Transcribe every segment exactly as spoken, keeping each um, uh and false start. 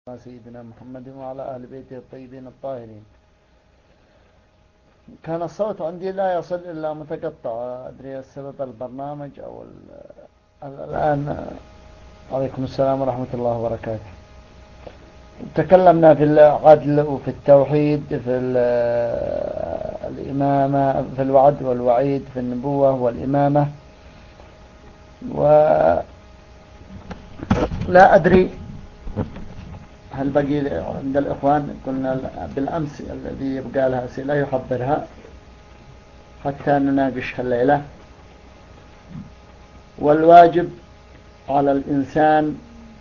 سيدنا محمد وعلى أهل بيته الطيبين الطاهرين. كان الصوت عندي لا يصل إلا متقطع، أدري السبب البرنامج أو الآن. عليكم السلام ورحمة الله وبركاته. تكلمنا في العدل وفي التوحيد، في الإمامة، في الوعد والوعيد، في النبوة والإمامة، ولا أدري هل بقي عند الإخوان. قلنا بالأمس الذي يبقى لها أسئلة يحضرها حتى نناقشها الليلة. والواجب على الإنسان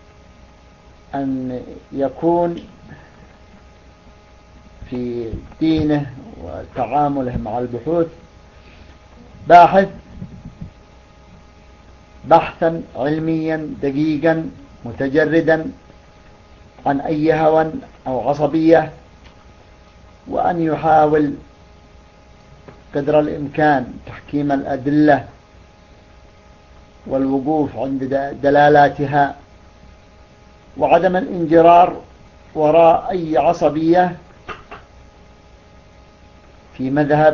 أن يكون في دينه وتعامله مع البحوث باحث بحثا علميا دقيقا متجردا عن أي هوى أو عصبية، وأن يحاول قدر الإمكان تحكيم الأدلة والوقوف عند دلالاتها، وعدم الانجرار وراء أي عصبية في مذهب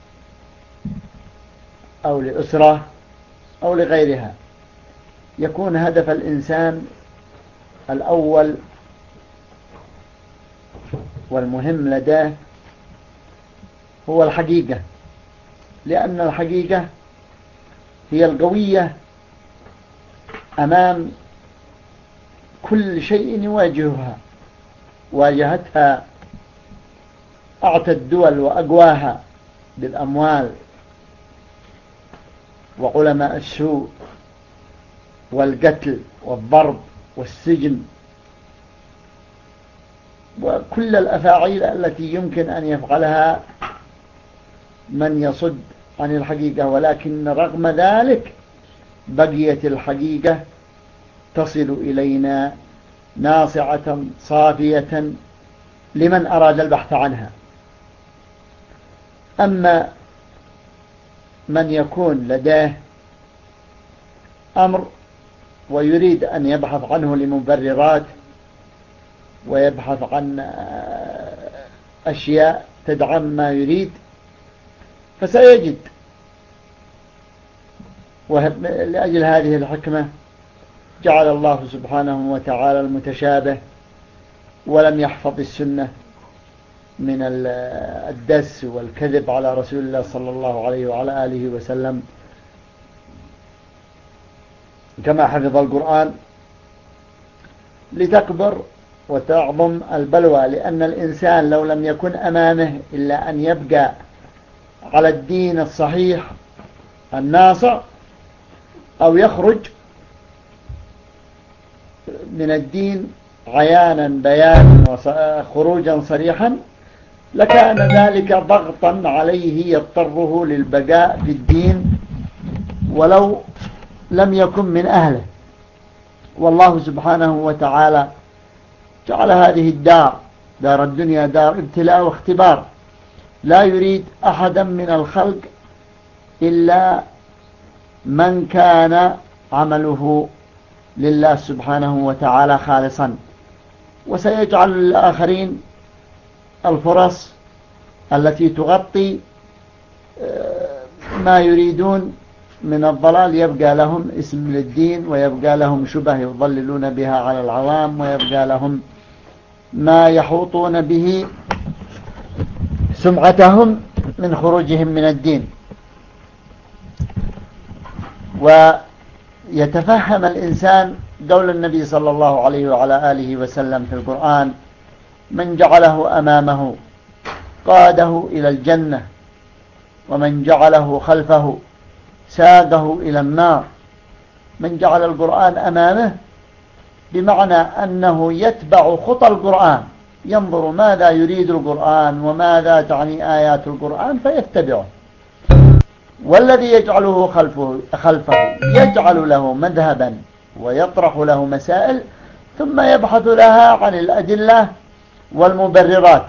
أو لأسرة أو لغيرها. يكون هدف الإنسان الأول والمهم لديه هو الحقيقة، لأن الحقيقة هي القوية أمام كل شيء يواجهها. واجهتها أعتى الدول وأقواها بالأموال وعلماء السوء والقتل والضرب والسجن وكل الأفاعيل التي يمكن أن يفعلها من يصد عن الحقيقة. ولكن رغم ذلك بقيت الحقيقة تصل إلينا ناصعة صافية لمن أراد البحث عنها. أما من يكون لديه أمر ويريد أن يبحث عنه لمبررات ويبحث عن أشياء تدعم ما يريد فسيجد. ولأجل هذه الحكمة جعل الله سبحانه وتعالى المتشابه ولم يحفظ السنة من الدس والكذب على رسول الله صلى الله عليه وعلى آله وسلم كما حفظ القرآن، لتكبر وتعظم البلوى. لأن الإنسان لو لم يكن أمامه إلا أن يبقى على الدين الصحيح الناصع أو يخرج من الدين عيانا بيانا وخروجا صريحا لكان ذلك ضغطا عليه يضطره للبقاء في الدين ولو لم يكن من أهله. والله سبحانه وتعالى جعل هذه الدار دار الدنيا دار ابتلاء واختبار، لا يريد أحدا من الخلق إلا من كان عمله لله سبحانه وتعالى خالصا، وسيجعل للآخرين الفرص التي تغطي ما يريدون من الضلال. يبقى لهم اسم للدين ويبقى لهم شبه يضللون بها على العوام ويبقى لهم ما يحوطون به سمعتهم من خروجهم من الدين. ويتفهم الإنسان قول النبي صلى الله عليه وعلى آله وسلم في القرآن: من جعله أمامه قاده إلى الجنة ومن جعله خلفه ساقه إلى النار. من جعل القرآن أمامه بمعنى أنه يتبع خطى القرآن، ينظر ماذا يريد القرآن وماذا تعني آيات القرآن فيتبعه. والذي يجعله خلفه, خلفه يجعل له مذهبا ويطرح له مسائل ثم يبحث لها عن الأدلة والمبررات،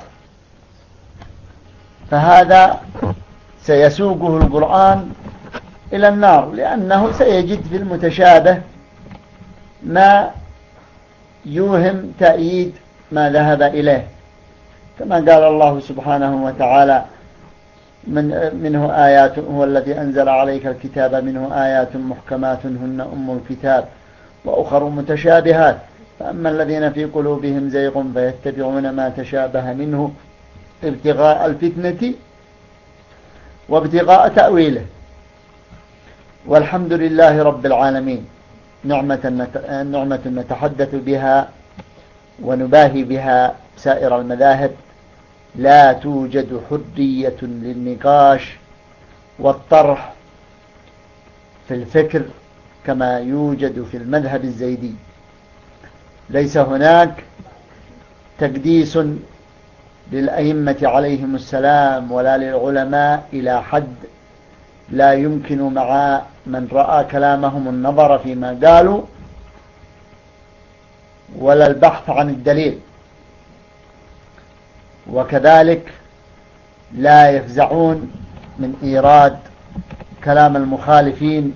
فهذا سيسوقه القرآن إلى النار، لأنه سيجد في المتشابه ما يوهم تأييد ما ذهب إليه، كما قال الله سبحانه وتعالى من منه آيات هو الذي أنزل عليك الكتاب منه آيات محكمات هن أم الكتاب وأخر متشابهات فأما الذين في قلوبهم زيغ فيتبعون ما تشابه منه ابتغاء الفتنة وابتغاء تأويله. والحمد لله رب العالمين، نعمة نعمة نتحدث بها ونباهي بها سائر المذاهب. لا توجد حرية للنقاش والطرح في الفكر كما يوجد في المذهب الزيدي. ليس هناك تقديس للأئمة عليهم السلام ولا للعلماء إلى حد لا يمكن مع من رأى كلامهم النظر فيما قالوا ولا البحث عن الدليل. وكذلك لا يفزعون من إيراد كلام المخالفين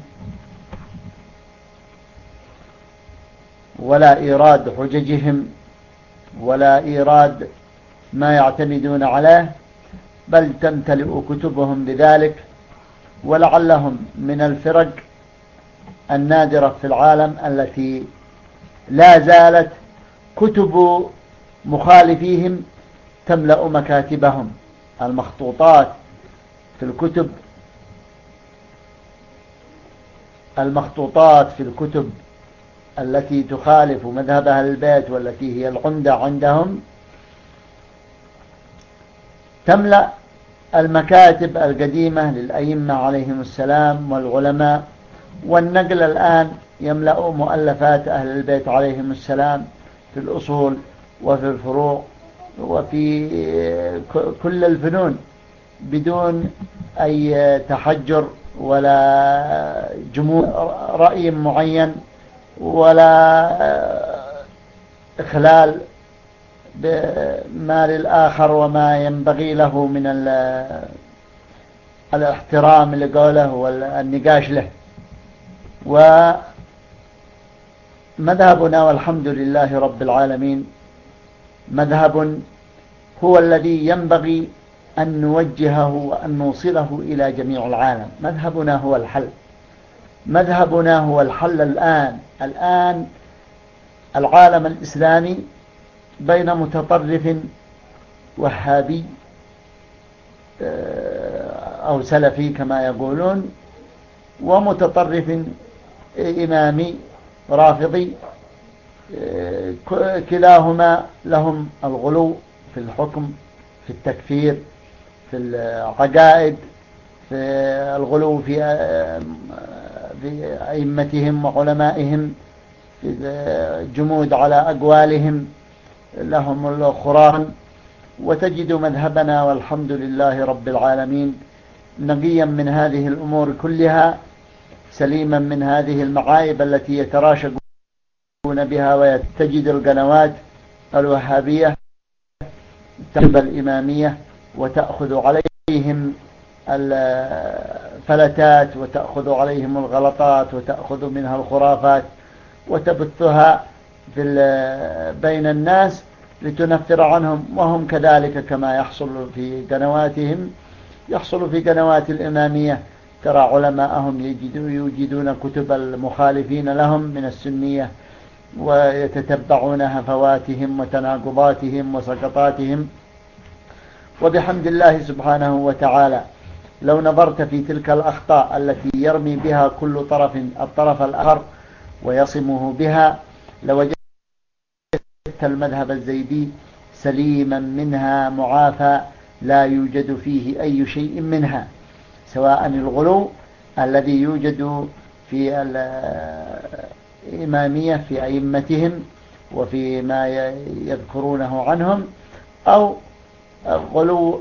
ولا إيراد حججهم ولا إيراد ما يعتمدون عليه، بل تمتلئ كتبهم بذلك. ولعلهم من الفرق النادرة في العالم التي لا زالت كتب مخالفيهم تملأ مكاتبهم. المخطوطات في الكتب المخطوطات في الكتب التي تخالف مذهب أهل البيت والتي هي العمدة عندهم تملأ المكاتب القديمة للأئمة عليهم السلام والعلماء. والنقل الآن يملأ مؤلفات أهل البيت عليهم السلام في الأصول وفي الفروع وفي كل الفنون بدون أي تحجر ولا جمود رأي معين ولا إخلال بما للآخر وما ينبغي له من الاحترام لقوله والنقاش له. ومذهبنا والحمد لله رب العالمين مذهب هو الذي ينبغي أن نوجهه وأن نوصله إلى جميع العالم. مذهبنا هو الحل، مذهبنا هو الحل. الآن الآن العالم الإسلامي بين متطرف وهابي أو سلفي كما يقولون ومتطرف إمامي رافضي، كلاهما لهم الغلو في الحكم، في التكفير، في العقائد، في الغلو في أئمتهم وعلمائهم، في الجمود على أقوالهم، لهم الخرافة. وتجد مذهبنا والحمد لله رب العالمين نقيا من هذه الأمور كلها، سليما من هذه المعايب التي يتراشقون بها. وتجد القنوات الوهابية تجب الإمامية وتأخذ عليهم الفلتات وتأخذ عليهم الغلطات وتأخذ منها الخرافات وتبثها في بين الناس لتنفر عنهم. وهم كذلك كما يحصل في قنواتهم يحصل في قنوات الإمامية. ترى علماءهم يوجدون كتب المخالفين لهم من السنية ويتتبعون هفواتهم وتناقضاتهم وسقطاتهم. وبحمد الله سبحانه وتعالى لو نظرت في تلك الأخطاء التي يرمي بها كل طرف الطرف الآخر ويصمه بها لوجدت المذهب الزيدي سليما منها معافى، لا يوجد فيه أي شيء منها، سواء الغلو الذي يوجد في الإمامية في أئمتهم وفي ما يذكرونه عنهم، أو غلو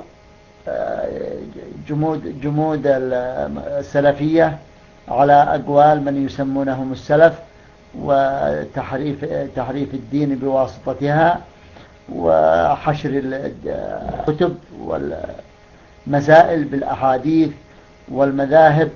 جمود, جمود السلفية على أقوال من يسمونهم السلف وتحريف تحريف الدين بواسطتها وحشر الكتب والمسائل بالأحاديث والمذاهب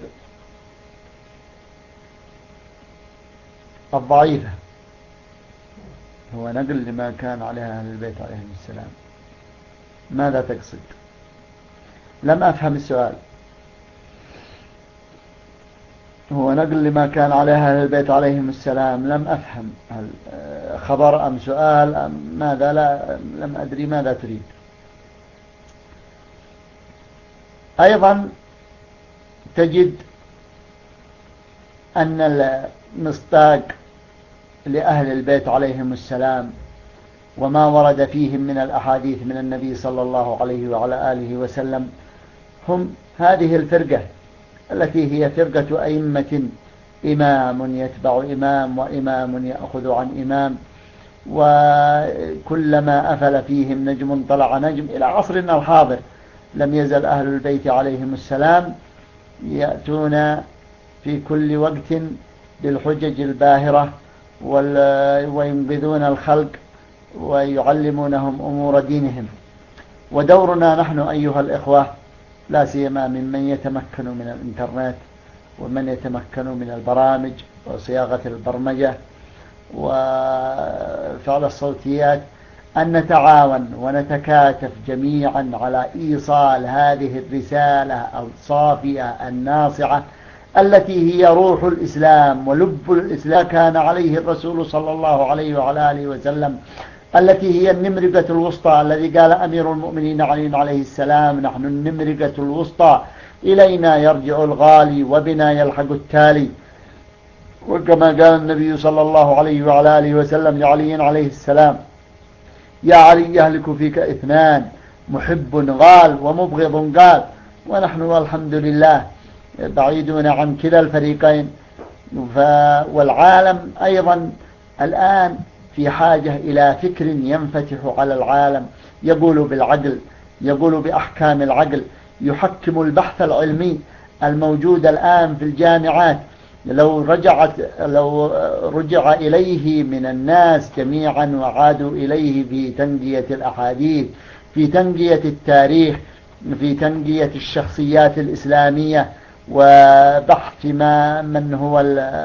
الضعيفة. هو نقل لما كان عليها أهل البيت عليهم السلام. ماذا تقصد؟ لم أفهم السؤال. هو نقل لما كان عليها أهل البيت عليهم السلام، لم أفهم هل خبر أم سؤال أم ماذا؟ لا لم أدري ماذا تريد. أيضا تجد أن المصداق لأهل البيت عليهم السلام وما ورد فيهم من الأحاديث من النبي صلى الله عليه وعلى آله وسلم هم هذه الفرقة التي هي فرقة أئمة، إمام يتبع إمام وإمام يأخذ عن إمام، وكلما أفل فيهم نجم طلع نجم إلى عصرنا الحاضر. لم يزل أهل البيت عليهم السلام يأتون في كل وقت بالحجج الباهرة وينقذون الخلق ويعلمونهم أمور دينهم. ودورنا نحن أيها الإخوة لا سيما ممن يتمكن من الإنترنت ومن يتمكن من البرامج وصياغة البرمجة وفعل الصوتيات أن نتعاون ونتكاتف جميعا على إيصال هذه الرسالة الصافية الناصعة التي هي روح الإسلام ولب الإسلام كان عليه الرسول صلى الله عليه وعلى آله وسلم، التي هي النمرقة الوسطى الذي قال أمير المؤمنين علي عليه السلام: نحن النمرقة الوسطى، إلينا يرجع الغالي وبنا يلحق التالي. وكما قال النبي صلى الله عليه وعلى آله وسلم لعلي عليه السلام: يا علي يهلك فيك اثنان، محب غال ومبغض قال. ونحن والحمد لله بعيدون عن كلا الفريقين. والعالم أيضا الآن في حاجة إلى فكر ينفتح على العالم، يقول بالعقل، يقول بأحكام العقل، يحكم البحث العلمي الموجود الآن في الجامعات. لو رجعت لو رجع إليه من الناس جميعا وعادوا إليه في تنقية الأحاديث، في تنقية التاريخ، في تنقية الشخصيات الإسلامية، وبحث ما من هو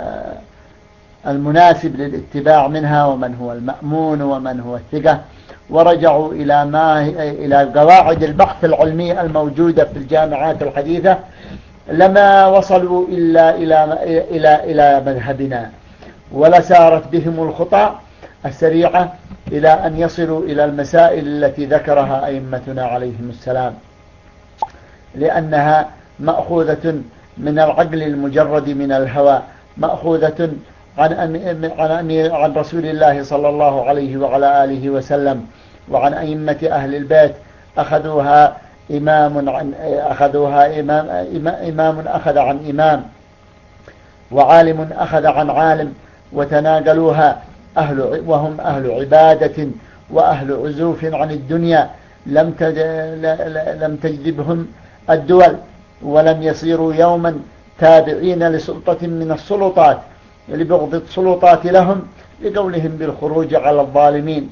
المناسب للاتباع منها ومن هو المأمون ومن هو الثقة، ورجعوا إلى ما إلى قواعد البحث العلمي الموجودة في الجامعات الحديثة، لما وصلوا إلا إلى إلى إلى مذهبنا، ولسارت بهم الخطى السريعة إلى أن يصلوا إلى المسائل التي ذكرها أئمتنا عليهم السلام، لأنها مأخوذة من العقل المجرد من الهوى، مأخوذة عن عن عن رسول الله صلى الله عليه وعلى آله وسلم وعن أئمة أهل البيت. أخذوها إمام عن أخذوها إمام إمام أخذ عن إمام، وعالم أخذ عن عالم، وتناقلوها أهل وهم أهل عبادة وأهل عزوف عن الدنيا. لم لم تجذبهم الدول، ولم يصيروا يوما تابعين لسلطة من السلطات لبغض السلطات لهم، لقولهم بالخروج على الظالمين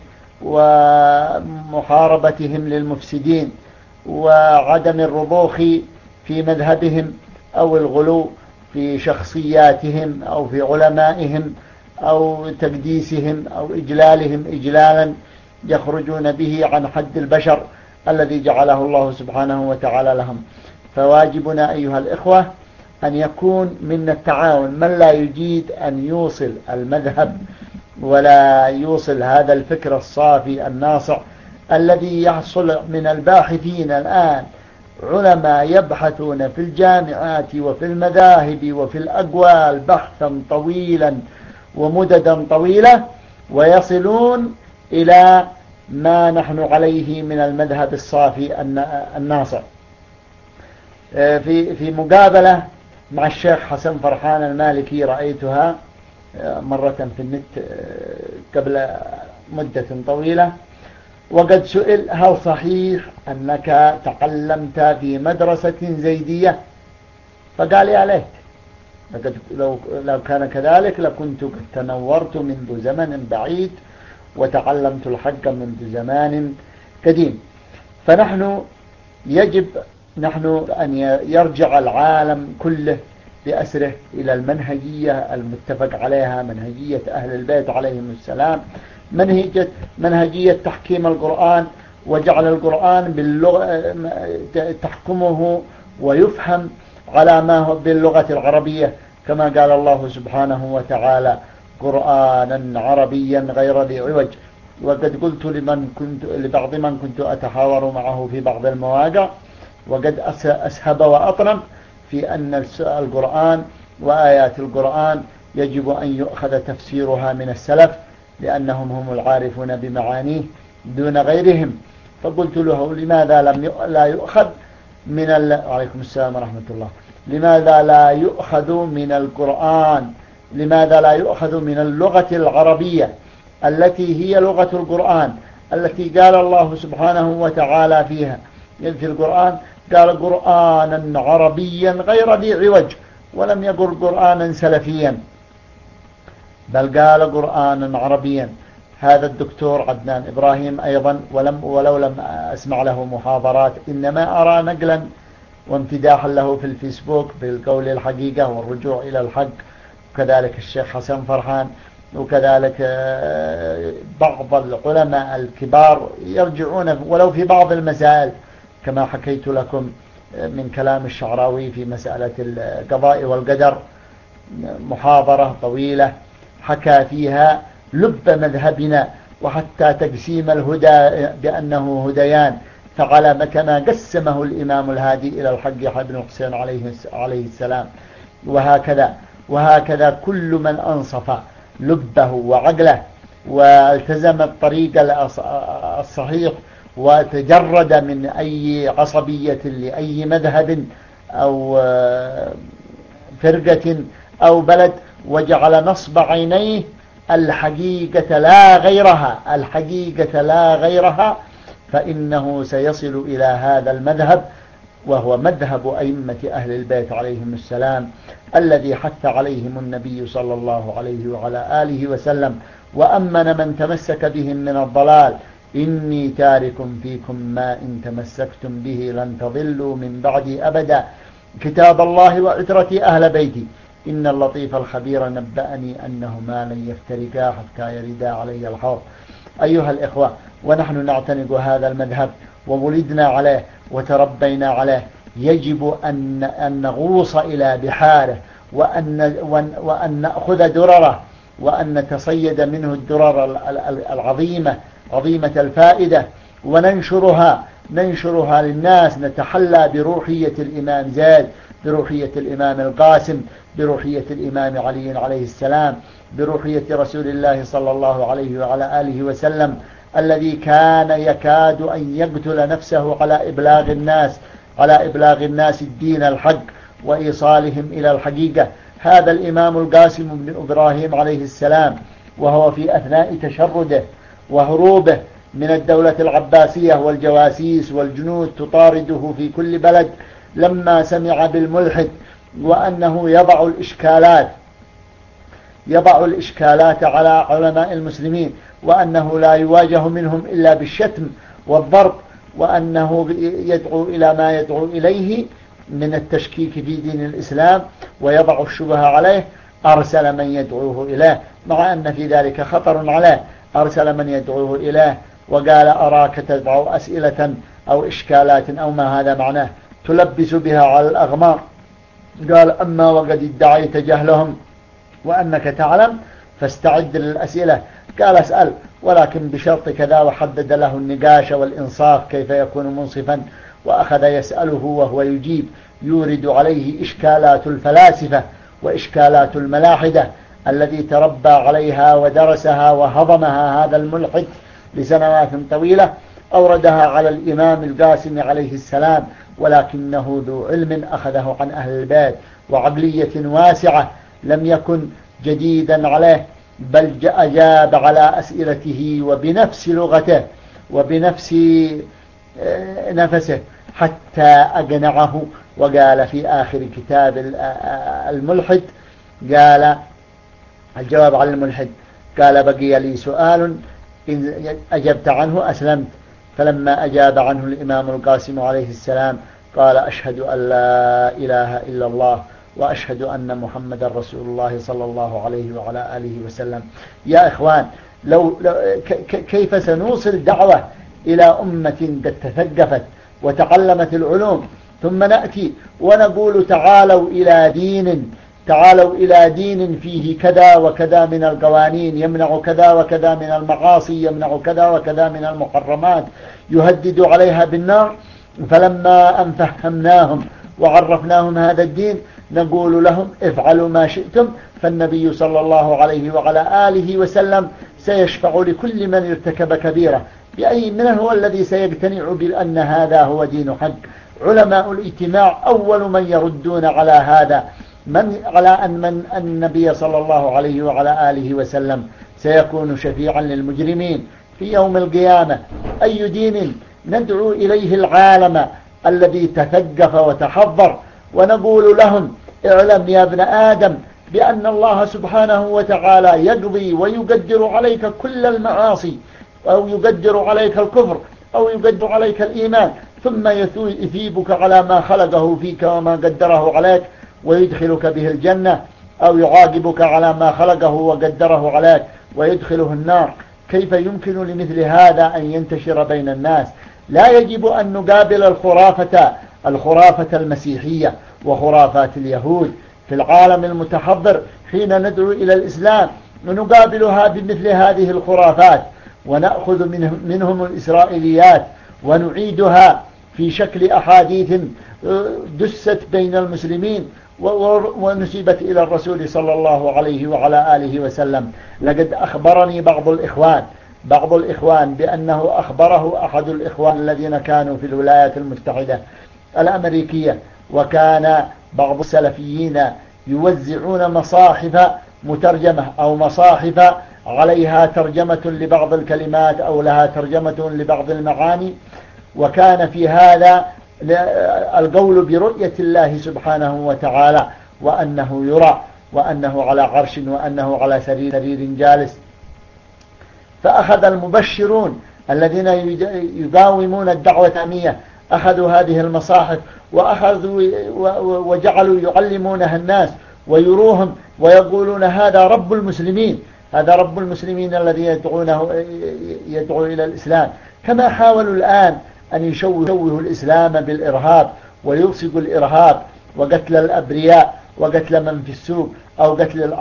ومحاربتهم للمفسدين وعدم الرضوخ في مذهبهم أو الغلو في شخصياتهم أو في علمائهم أو تقديسهم أو إجلالهم إجلالا يخرجون به عن حد البشر الذي جعله الله سبحانه وتعالى لهم. فواجبنا أيها الإخوة أن يكون من التعاون من لا يجيد أن يوصل المذهب ولا يوصل هذا الفكر الصافي الناصع الذي يحصل من الباحثين الآن، علماء يبحثون في الجامعات وفي المذاهب وفي الأقوال بحثا طويلا ومددا طويلة، ويصلون إلى ما نحن عليه من المذهب الصافي الناصع. في في مقابلة مع الشيخ حسن فرحان المالكي رأيتها مرة في النت قبل مدة طويلة، وقد سئل: هل صحيح أنك تعلمت في مدرسة زيدية؟ فقال: يا ليت، لو لو كان كذلك لكنت قد تنورت منذ زمن بعيد وتعلمت الحق منذ زمان قديم. فنحن يجب نحن أن يرجع العالم كله بأسره إلى المنهجية المتفق عليها، منهجية أهل البيت عليهم السلام، منهجية, منهجية تحكيم القرآن، وجعل القرآن باللغة تحكمه ويفهم على ما هو باللغة العربية، كما قال الله سبحانه وتعالى: قرآنا عربيا غير ذي عوج. وقد قلت لمن كنت لبعض من كنت أتحاور معه في بعض المواقع، وقد أسهب وأطنب في أن القرآن وآيات القرآن يجب أن يؤخذ تفسيرها من السلف، لأنهم هم العارفون بمعانيه دون غيرهم. فقلت له: لماذا لم لا يؤخذ من ال... عليكم السلام ورحمة الله. لماذا لا يؤخذ من القرآن لماذا لا يؤخذ من اللغة العربية التي هي لغة القرآن، التي قال الله سبحانه وتعالى فيها في القرآن، قال: قرآنا عربيا غير ذي عوج، ولم يقل قرآنا سلفيا، بل قال قرآنا عربيا. هذا الدكتور عدنان إبراهيم أيضا، ولم ولو لم أسمع له محاضرات، إنما أرى نقلا وامتداحا له في الفيسبوك بالقول الحقيقة والرجوع إلى الحق، وكذلك الشيخ حسن فرحان، وكذلك بعض العلماء الكبار يرجعون ولو في بعض المسائل، كما حكيت لكم من كلام الشعراوي في مسألة القضاء والقدر، محاضرة طويلة حكى فيها لب مذهبنا، وحتى تقسيم الهدى بأنه هديان، فعلى كما قسمه الإمام الهادي إلى الحق بن الحسين عليه السلام. وهكذا وهكذا كل من أنصف لبه وعقله والتزم الطريق الصحيح وتجرد من أي عصبية لأي مذهب أو فرقة أو بلد، وجعل نصب عينيه الحقيقة لا غيرها الحقيقة لا غيرها فإنه سيصل إلى هذا المذهب، وهو مذهب أئمة أهل البيت عليهم السلام، الذي حث عليهم النبي صلى الله عليه وعلى آله وسلم، وأمن من تمسك بهم من الضلال: إني تارك فيكم ما إن تمسكتم به لن تضلوا من بعدي أبدا، كتاب الله وعترتي أهل بيتي، إن اللطيف الخبير نبأني أنهما لن يفترقا حتى يردا علي الحوض. أيها الإخوة، ونحن نعتنق هذا المذهب وولدنا عليه وتربينا عليه، يجب أن, أن نغوص إلى بحاره، وأن, وأن نأخذ درره، وأن نتصيد منه الدرر العظيمة عظيمة الفائدة، وننشرها ننشرها للناس، نتحلى بروحية الإمام زيد، بروحية الإمام القاسم، بروحية الإمام علي عليه السلام، بروحية رسول الله صلى الله عليه وعلى آله وسلم، الذي كان يكاد أن يقتل نفسه على إبلاغ الناس على إبلاغ الناس الدين الحق وإيصالهم إلى الحقيقة. هذا الإمام القاسم بن إبراهيم عليه السلام، وهو في أثناء تشرده وهروبه من الدولة العباسية والجواسيس والجنود تطارده في كل بلد، لما سمع بالملحد وأنه يضع الإشكالات يضع الإشكالات على علماء المسلمين، وأنه لا يواجه منهم إلا بالشتم والضرب، وأنه يدعو إلى ما يدعو إليه من التشكيك في دين الإسلام ويضع الشبهة عليه، أرسل من يدعوه إليه، مع أن في ذلك خطر عليه. أرسل من يدعوه إليه وقال: أراك تدعو أسئلة أو إشكالات أو ما هذا معناه تلبس بها على الأغمار. قال: أما وقد ادعيت جهلهم وأنك تعلم فاستعد للأسئلة. قال: اسأل، ولكن بشرط كذا، وحدد له النقاش والإنصاف كيف يكون منصفا، وأخذ يسأله وهو يجيب، يورد عليه إشكالات الفلاسفة وإشكالات الملاحدة الذي تربى عليها ودرسها وهضمها هذا الملحد لسنوات طويلة، أوردها على الإمام القاسم عليه السلام، ولكنه ذو علم أخذه عن أهل البيت وعقلية واسعة، لم يكن جديدا عليه، بل أجاب على أسئلته وبنفس لغته وبنفس نفسه حتى أقنعه. وقال في آخر كتاب الملحد، قال الجواب على الملحد، قال: بقي لي سؤال إن أجبت عنه أسلمت. فلما أجاب عنه الإمام القاسم عليه السلام قال: أشهد أن لا إله إلا الله وأشهد أن محمد رسول الله صلى الله عليه وعلى آله وسلم. يا إخوان، لو, لو كيف سنوصل دعوة إلى أمة قد تثقفت وتعلمت العلوم، ثم نأتي ونقول تعالوا إلى دين تعالوا إلى دين فيه كذا وكذا من القوانين، يمنع كذا وكذا من المعاصي، يمنع كذا وكذا من المحرمات، يهدد عليها بالنار. فلما أن فهمناهم وعرفناهم هذا الدين نقول لهم افعلوا ما شئتم، فالنبي صلى الله عليه وعلى آله وسلم سيشفع لكل من ارتكب كبيرة. بأي من هو الذي سيقتنع بأن هذا هو دين حق؟ علماء الاجتماع أول من يردون على هذا، من على أن من النبي صلى الله عليه وعلى آله وسلم سيكون شفيعا للمجرمين في يوم القيامة. أي دين ندعو إليه العالم الذي تثقف وتحضر ونقول لهم اعلم يا ابن آدم بأن الله سبحانه وتعالى يقضي ويقدر عليك كل المعاصي، أو يقدر عليك الكفر، أو يقدر عليك الإيمان، ثم يثيبك على ما خلقه فيك وما قدره عليك ويدخلك به الجنة، أو يعاقبك على ما خلقه وقدره عليك ويدخله النار. كيف يمكن لمثل هذا أن ينتشر بين الناس؟ لا يجب أن نقابل الخرافة الخرافة المسيحية وخرافات اليهود في العالم المتحضر حين ندعو إلى الإسلام، ونقابلها بمثل هذه الخرافات ونأخذ منهم الإسرائيليات ونعيدها في شكل أحاديث دست بين المسلمين ونسبت إلى الرسول صلى الله عليه وعلى آله وسلم. لقد أخبرني بعض الإخوان بعض الإخوان بأنه أخبره أحد الإخوان الذين كانوا في الولايات المتحدة الأمريكية، وكان بعض السلفيين يوزعون مصاحف مترجمة أو مصاحف عليها ترجمة لبعض الكلمات أو لها ترجمة لبعض المعاني، وكان في هذا القول برؤية الله سبحانه وتعالى، وأنه يرى، وأنه على عرش، وأنه على سرير, سرير جالس. فأخذ المبشرون الذين يقاومون الدعوة الإسلامية أخذوا هذه المصاحف وأخذوا وجعلوا يعلمونها الناس ويروهم ويقولون هذا رب المسلمين، هذا رب المسلمين الذي يدعونه يدعو إلى الإسلام. كما حاولوا الآن أن يشوهوا الإسلام بالإرهاب ويلصقوا الإرهاب وقتل الأبرياء وقتل من في السوق أو قتل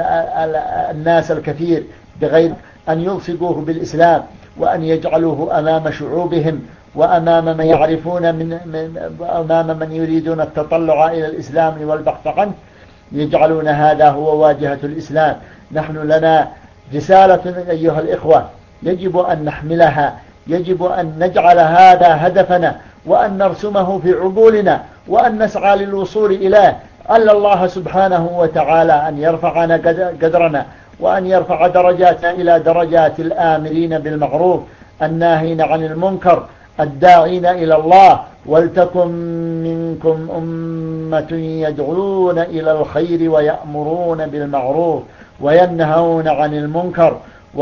الناس الكثير بغير أن يلصقوه بالإسلام، وأن يجعلوه أمام شعوبهم وأمام من يعرفون من, من أمام من يريدون التطلع إلى الإسلام والبحث عنه، يجعلون هذا هو واجهة الإسلام. نحن لنا رسالة أيها الإخوة يجب أن نحملها، يجب أن نجعل هذا هدفنا وأن نرسمه في عقولنا وأن نسعى للوصول إليه. ألا الله سبحانه وتعالى أن يرفعنا قدرنا وأن يرفع درجاتنا إلى درجات الآمرين بالمعروف الناهين عن المنكر الداعين إلى الله. ولتكن منكم أمة يدعون إلى الخير ويأمرون بالمعروف وينهون عن المنكر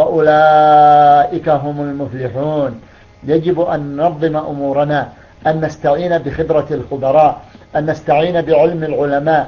وأولئك هم المفلحون. يجب أن ننظم أمورنا، أن نستعين بخبرة الخبراء، أن نستعين بعلم العلماء،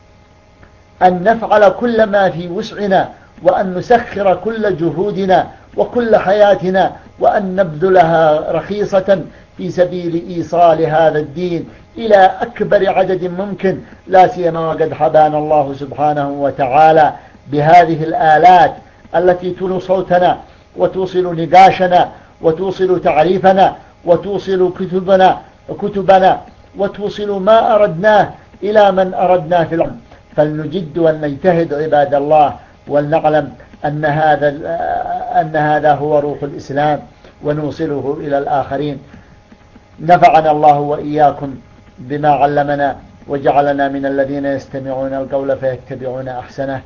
أن نفعل كل ما في وسعنا، وأن نسخر كل جهودنا وكل حياتنا، وأن نبذلها رخيصة في سبيل إيصال هذا الدين إلى أكبر عدد ممكن، لا سيما وقد حبانا الله سبحانه وتعالى بهذه الآلات التي توصل صوتنا وتوصل نقاشنا وتوصل تعريفنا وتوصل كتبنا كتبنا وتوصل ما أردناه إلى من أردناه في العلم. فلنجد ونجتهد عباد الله، ولنعلم أن هذا أن هذا هو روح الإسلام ونوصله إلى الآخرين. نفعنا الله وإياكم بما علمنا وجعلنا من الذين يستمعون القول فيتبعون أحسنه.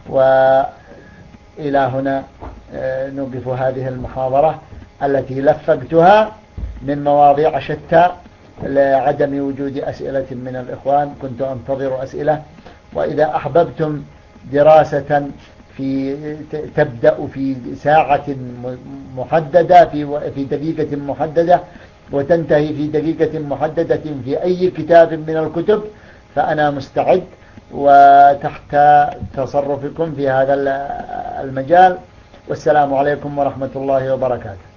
وإلى هنا نوقف هذه المحاضرة التي لفقتها من مواضيع شتى لعدم وجود أسئلة من الإخوان. كنت أنتظر أسئلة، وإذا أحببتم دراسة في تبدأ في ساعة محددة في في دقيقة محددة وتنتهي في دقيقة محددة في أي كتاب من الكتب، فأنا مستعد وتحت تصرفكم في هذا المجال. والسلام عليكم ورحمة الله وبركاته.